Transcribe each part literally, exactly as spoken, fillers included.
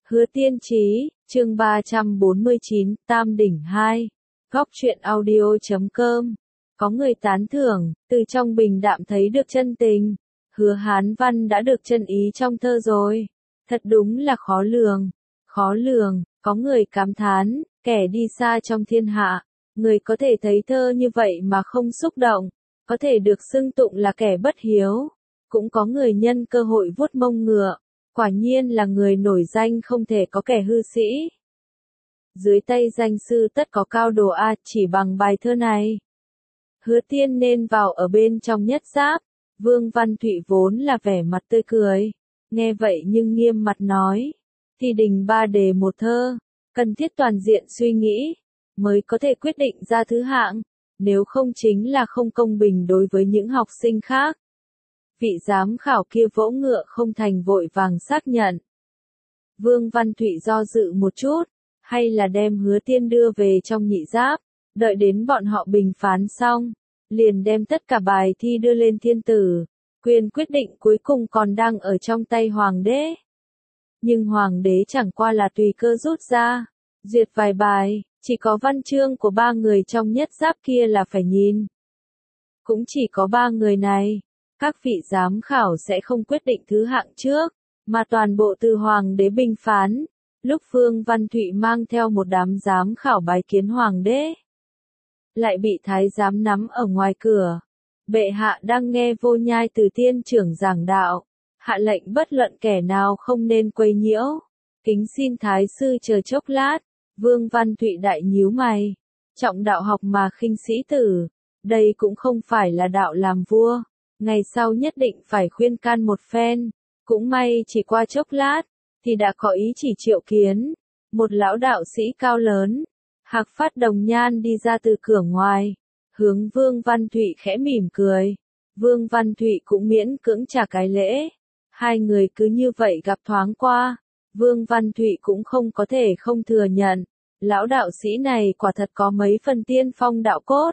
Hứa Tiên Chí, chương ba trăm bốn mươi chín, Tam Đỉnh hai. Góc truyện audio chấm com. Có người tán thưởng, từ trong bình đạm thấy được chân tình. Hứa Hán Văn đã được chân ý trong thơ rồi. Thật đúng là khó lường. Khó lường, có người cảm thán, kẻ đi xa trong thiên hạ. Người có thể thấy thơ như vậy mà không xúc động. Có thể được xưng tụng là kẻ bất hiếu. Cũng có người nhân cơ hội vuốt mông ngựa. Quả nhiên là người nổi danh không thể có kẻ hư sĩ. Dưới tay danh sư tất có cao đồ a, chỉ bằng bài thơ này. Hứa Tiên nên vào ở bên trong nhất giáp. Vương Văn Thụy vốn là vẻ mặt tươi cười. Nghe vậy nhưng nghiêm mặt nói. Thi đình ba đề một thơ. Cần thiết toàn diện suy nghĩ. Mới có thể quyết định ra thứ hạng. Nếu không chính là không công bình đối với những học sinh khác. Vị giám khảo kia vỗ ngựa không thành vội vàng xác nhận. Vương Văn Thụy do dự một chút, hay là đem Hứa Tiên đưa về trong nhị giáp, đợi đến bọn họ bình phán xong, liền đem tất cả bài thi đưa lên thiên tử, quyền quyết định cuối cùng còn đang ở trong tay hoàng đế. Nhưng hoàng đế chẳng qua là tùy cơ rút ra, duyệt vài bài, chỉ có văn chương của ba người trong nhất giáp kia là phải nhìn. Cũng chỉ có ba người này. Các vị giám khảo sẽ không quyết định thứ hạng trước, mà toàn bộ từ hoàng đế bình phán. Lúc Vương Văn Thụy mang theo một đám giám khảo bái kiến hoàng đế, lại bị thái giám nắm ở ngoài cửa. Bệ hạ đang nghe Vô Nhai Từ Tiên trưởng giảng đạo, hạ lệnh bất luận kẻ nào không nên quấy nhiễu. Kính xin thái sư chờ chốc lát. Vương Văn Thụy đại nhíu mày, trọng đạo học mà khinh sĩ tử, đây cũng không phải là đạo làm vua. Ngày sau nhất định phải khuyên can một phen. Cũng may chỉ qua chốc lát, thì đã có ý chỉ triệu kiến. Một lão đạo sĩ cao lớn, hạc phát đồng nhan đi ra từ cửa ngoài. Hướng Vương Văn Thụy khẽ mỉm cười. Vương Văn Thụy cũng miễn cưỡng trả cái lễ. Hai người cứ như vậy gặp thoáng qua. Vương Văn Thụy cũng không có thể không thừa nhận. Lão đạo sĩ này quả thật có mấy phần tiên phong đạo cốt.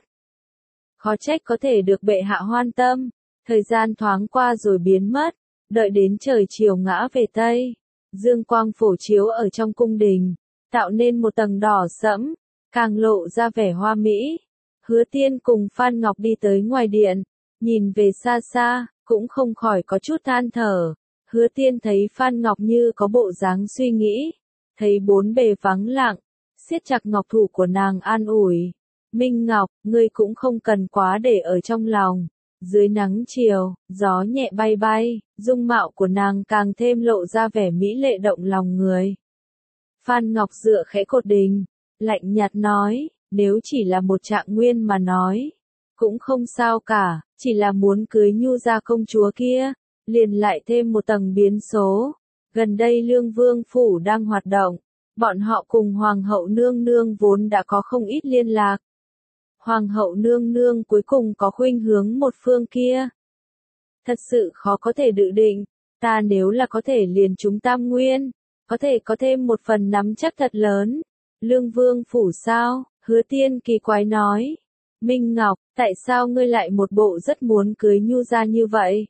Khó trách có thể được bệ hạ hoan tâm. Thời gian thoáng qua rồi biến mất, đợi đến trời chiều ngã về Tây. Dương quang phổ chiếu ở trong cung đình, tạo nên một tầng đỏ sẫm, càng lộ ra vẻ hoa mỹ. Hứa Tiên cùng Phan Ngọc đi tới ngoài điện, nhìn về xa xa, cũng không khỏi có chút than thở. Hứa Tiên thấy Phan Ngọc như có bộ dáng suy nghĩ, thấy bốn bề vắng lặng, siết chặt ngọc thủ của nàng an ủi. Minh Ngọc, ngươi cũng không cần quá để ở trong lòng. Dưới nắng chiều, gió nhẹ bay bay, dung mạo của nàng càng thêm lộ ra vẻ mỹ lệ động lòng người. Phan Ngọc dựa khẽ cột đình, lạnh nhạt nói, nếu chỉ là một trạng nguyên mà nói, cũng không sao cả, chỉ là muốn cưới Nhu gia công chúa kia, liền lại thêm một tầng biến số. Gần đây Lương Vương phủ đang hoạt động, bọn họ cùng Hoàng hậu nương nương vốn đã có không ít liên lạc. Hoàng hậu nương nương cuối cùng có khuynh hướng một phương kia. Thật sự khó có thể dự định, ta nếu là có thể liền chúng tam nguyên, có thể có thêm một phần nắm chắc thật lớn. Lương Vương phủ sao? Hứa Tiên kỳ quái nói. Minh Ngọc, tại sao ngươi lại một bộ rất muốn cưới Nhu gia như vậy?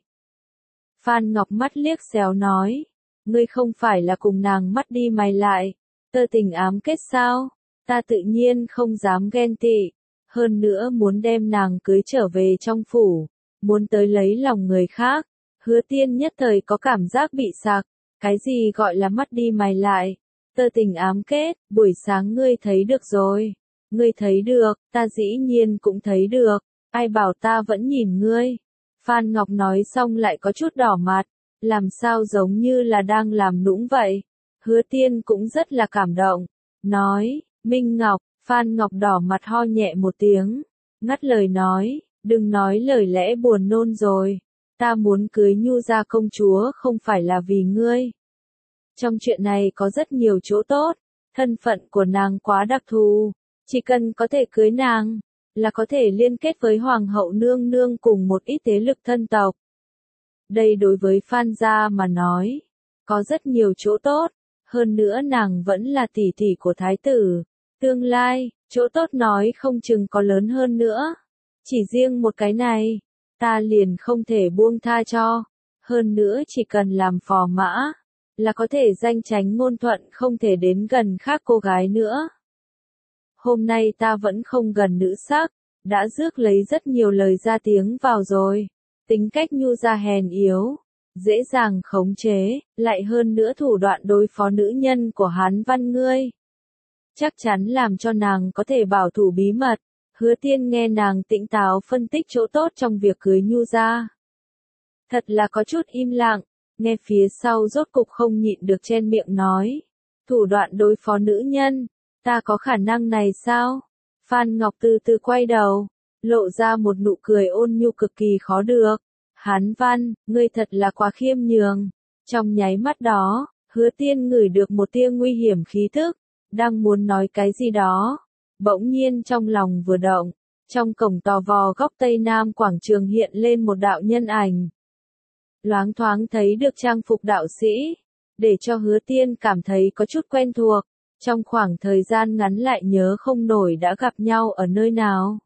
Phan Ngọc mắt liếc xéo nói. Ngươi không phải là cùng nàng mắt đi mày lại, tơ tình ám kết sao? Ta tự nhiên không dám ghen tị. Hơn nữa muốn đem nàng cưới trở về trong phủ, muốn tới lấy lòng người khác. Hứa Tiên nhất thời có cảm giác bị sặc. Cái gì gọi là mắt đi mày lại, tơ tình ám kết, buổi sáng ngươi thấy được rồi. Ngươi thấy được, ta dĩ nhiên cũng thấy được, ai bảo ta vẫn nhìn ngươi. Phan Ngọc nói xong lại có chút đỏ mặt, làm sao giống như là đang làm nũng vậy. Hứa Tiên cũng rất là cảm động, nói, Minh Ngọc. Phan Ngọc đỏ mặt ho nhẹ một tiếng, ngắt lời nói, đừng nói lời lẽ buồn nôn rồi, ta muốn cưới Nhu gia công chúa không phải là vì ngươi. Trong chuyện này có rất nhiều chỗ tốt, thân phận của nàng quá đặc thù, chỉ cần có thể cưới nàng, là có thể liên kết với Hoàng hậu nương nương cùng một ít thế lực thân tộc. Đây đối với Phan gia mà nói, có rất nhiều chỗ tốt, hơn nữa nàng vẫn là tỷ tỷ của thái tử. Tương lai, chỗ tốt nói không chừng có lớn hơn nữa. Chỉ riêng một cái này, ta liền không thể buông tha cho. Hơn nữa chỉ cần làm phò mã, là có thể danh tránh ngôn thuận không thể đến gần khác cô gái nữa. Hôm nay ta vẫn không gần nữ sắc, đã rước lấy rất nhiều lời ra tiếng vào rồi. Tính cách nhu ra hèn yếu, dễ dàng khống chế, lại hơn nữa thủ đoạn đối phó nữ nhân của Hán Văn ngươi. Chắc chắn làm cho nàng có thể bảo thủ bí mật. Hứa Tiên nghe nàng tĩnh táo phân tích chỗ tốt trong việc cưới nhu ra. Thật là có chút im lặng, nghe phía sau rốt cục không nhịn được chen miệng nói. Thủ đoạn đối phó nữ nhân, ta có khả năng này sao? Phan Ngọc từ từ quay đầu, lộ ra một nụ cười ôn nhu cực kỳ khó được. Hán Văn, ngươi thật là quá khiêm nhường. Trong nháy mắt đó, Hứa Tiên ngửi được một tia nguy hiểm khí thức, đang muốn nói cái gì đó. Bỗng nhiên trong lòng vừa động, trong cổng tò vò góc Tây Nam quảng trường hiện lên một đạo nhân ảnh. Loáng thoáng thấy được trang phục đạo sĩ, để cho Hứa Tiên cảm thấy có chút quen thuộc, trong khoảng thời gian ngắn lại nhớ không nổi đã gặp nhau ở nơi nào.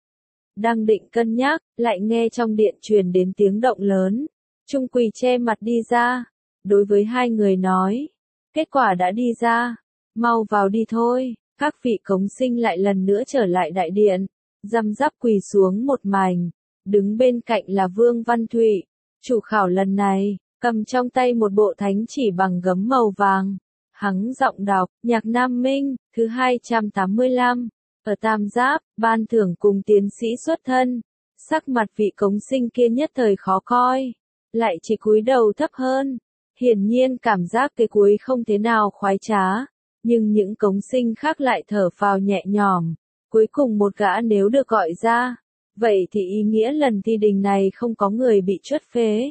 Đang định cân nhắc, lại nghe trong điện truyền đến tiếng động lớn. Trung Quỳ che mặt đi ra, đối với hai người nói, kết quả đã đi ra, mau vào đi thôi. Các vị cống sinh lại lần nữa trở lại đại điện, răm rắp quỳ xuống một mảnh, đứng bên cạnh là Vương Văn Thụy. Chủ khảo lần này, cầm trong tay một bộ thánh chỉ bằng gấm màu vàng. Hắng giọng đọc, nhạc Nam Minh, thứ hai trăm tám mươi lăm, ở Tam Giáp, ban thưởng cùng tiến sĩ xuất thân. Sắc mặt vị cống sinh kia nhất thời khó coi, lại chỉ cúi đầu thấp hơn. Hiển nhiên cảm giác cái cuối không thế nào khoái trá. Nhưng những cống sinh khác lại thở phào nhẹ nhõm, cuối cùng một gã nếu được gọi ra, vậy thì ý nghĩa lần thi đình này không có người bị truất phế.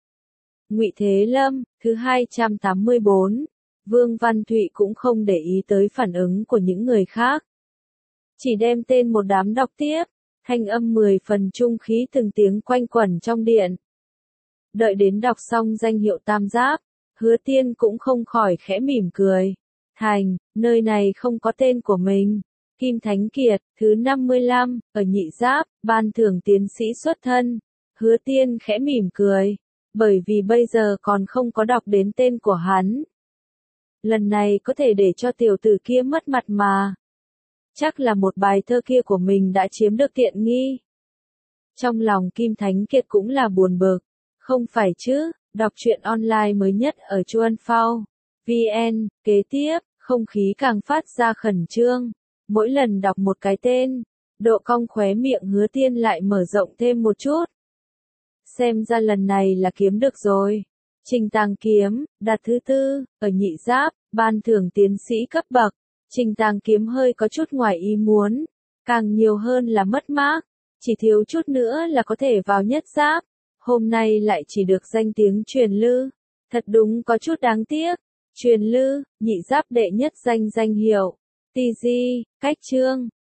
Ngụy Thế Lâm, thứ hai trăm tám mươi bốn, Vương Văn Thụy cũng không để ý tới phản ứng của những người khác. Chỉ đem tên một đám đọc tiếp, thanh âm mười phần trung khí từng tiếng quanh quẩn trong điện. Đợi đến đọc xong danh hiệu Tam Giáp, Hứa Tiên cũng không khỏi khẽ mỉm cười. Thành, nơi này không có tên của mình. Kim Thánh Kiệt, thứ năm mươi lăm, ở Nhị Giáp, ban thưởng tiến sĩ xuất thân. Hứa Tiên khẽ mỉm cười, bởi vì bây giờ còn không có đọc đến tên của hắn. Lần này có thể để cho tiểu tử kia mất mặt mà. Chắc là một bài thơ kia của mình đã chiếm được tiện nghi. Trong lòng Kim Thánh Kiệt cũng là buồn bực. Không phải chứ, đọc truyện online mới nhất ở Chuan Phao. vê en, kế tiếp, không khí càng phát ra khẩn trương. Mỗi lần đọc một cái tên, độ cong khóe miệng Hứa Tiên lại mở rộng thêm một chút. Xem ra lần này là kiếm được rồi. Trình Tàng Kiếm, đạt thứ tư, ở Nhị Giáp, ban thưởng tiến sĩ cấp bậc. Trình Tàng Kiếm hơi có chút ngoài ý muốn, càng nhiều hơn là mất mát, chỉ thiếu chút nữa là có thể vào Nhất Giáp. Hôm nay lại chỉ được danh tiếng truyền lư, thật đúng có chút đáng tiếc. Truyền lư, Nhị Giáp đệ nhất danh danh hiệu, tê giê, cách chương,